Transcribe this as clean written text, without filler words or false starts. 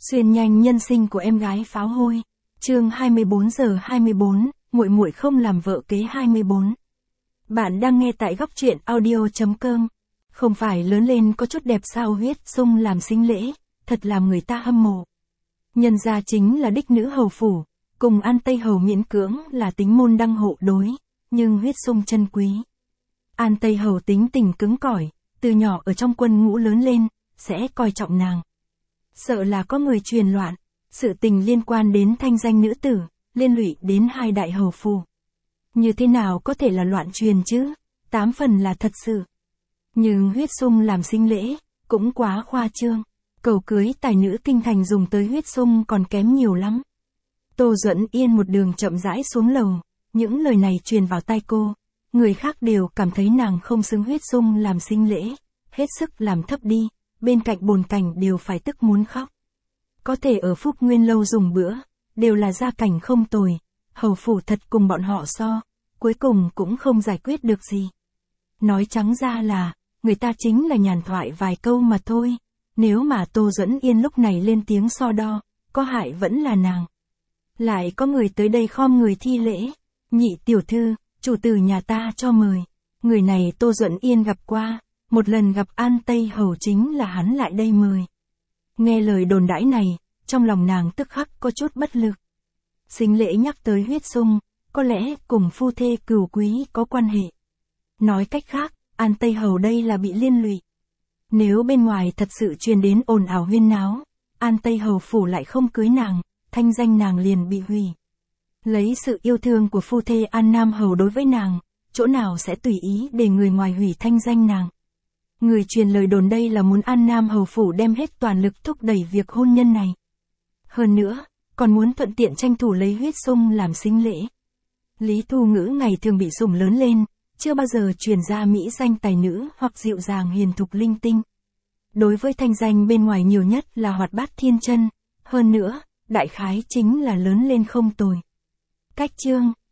Xuyên nhanh nhân sinh của em gái pháo hôi. Chương 24:24, muội muội không làm vợ kế 24. Bạn đang nghe tại góc truyện audio.com. Không phải lớn lên có chút đẹp sao huyết sung làm sinh lễ, thật làm người ta hâm mộ. Nhân gia chính là đích nữ hầu phủ, cùng An Tây hầu miễn cưỡng là tính môn đăng hộ đối, nhưng huyết sung chân quý. An Tây hầu tính tình cứng cỏi, từ nhỏ ở trong quân ngũ lớn lên, sẽ coi trọng nàng. Sợ là có người truyền loạn, sự tình liên quan đến thanh danh nữ tử, liên lụy đến hai đại hầu phủ. Như thế nào có thể là loạn truyền chứ, 8 phần là thật sự. Nhưng huyết sung làm sinh lễ, cũng quá khoa trương. Cầu cưới tài nữ kinh thành dùng tới huyết sung còn kém nhiều lắm. Tô Duẫn Yên một đường chậm rãi xuống lầu, những lời này truyền vào tai cô. Người khác đều cảm thấy nàng không xứng huyết sung làm sinh lễ, hết sức làm thấp đi, bên cạnh bồn cảnh đều phải tức muốn khóc. Có thể ở Phúc Nguyên lâu dùng bữa, đều là gia cảnh không tồi, hầu phủ thật cùng bọn họ so, cuối cùng cũng không giải quyết được gì. Nói trắng ra là, người ta chính là nhàn thoại vài câu mà thôi, nếu mà Tô Duẫn Yên lúc này lên tiếng so đo, có hại vẫn là nàng. Lại có người tới đây khom người thi lễ, nhị tiểu thư, chủ tử nhà ta cho mời. Người này Tô Duẫn Yên gặp qua, một lần gặp An Tây hầu chính là hắn lại đây mời. Nghe lời đồn đãi này, trong lòng nàng tức khắc có chút bất lực. Sinh lễ nhắc tới huyết sung, có lẽ cùng phu thê cừu quý có quan hệ. Nói cách khác, An Tây hầu đây là bị liên lụy. Nếu bên ngoài thật sự truyền đến ồn ào huyên náo, An Tây hầu phủ lại không cưới nàng, thanh danh nàng liền bị hủy. Lấy sự yêu thương của phu thê An Nam hầu đối với nàng, chỗ nào sẽ tùy ý để người ngoài hủy thanh danh nàng. Người truyền lời đồn đây là muốn An Nam hầu phủ đem hết toàn lực thúc đẩy việc hôn nhân này. Hơn nữa, còn muốn thuận tiện tranh thủ lấy huyết sung làm sinh lễ. Lý Thu Ngữ ngày thường bị sủng lớn lên, chưa bao giờ truyền ra mỹ danh tài nữ hoặc dịu dàng hiền thục linh tinh. Đối với thanh danh bên ngoài nhiều nhất là hoạt bát thiên chân, hơn nữa, đại khái chính là lớn lên không tồi. Cách chương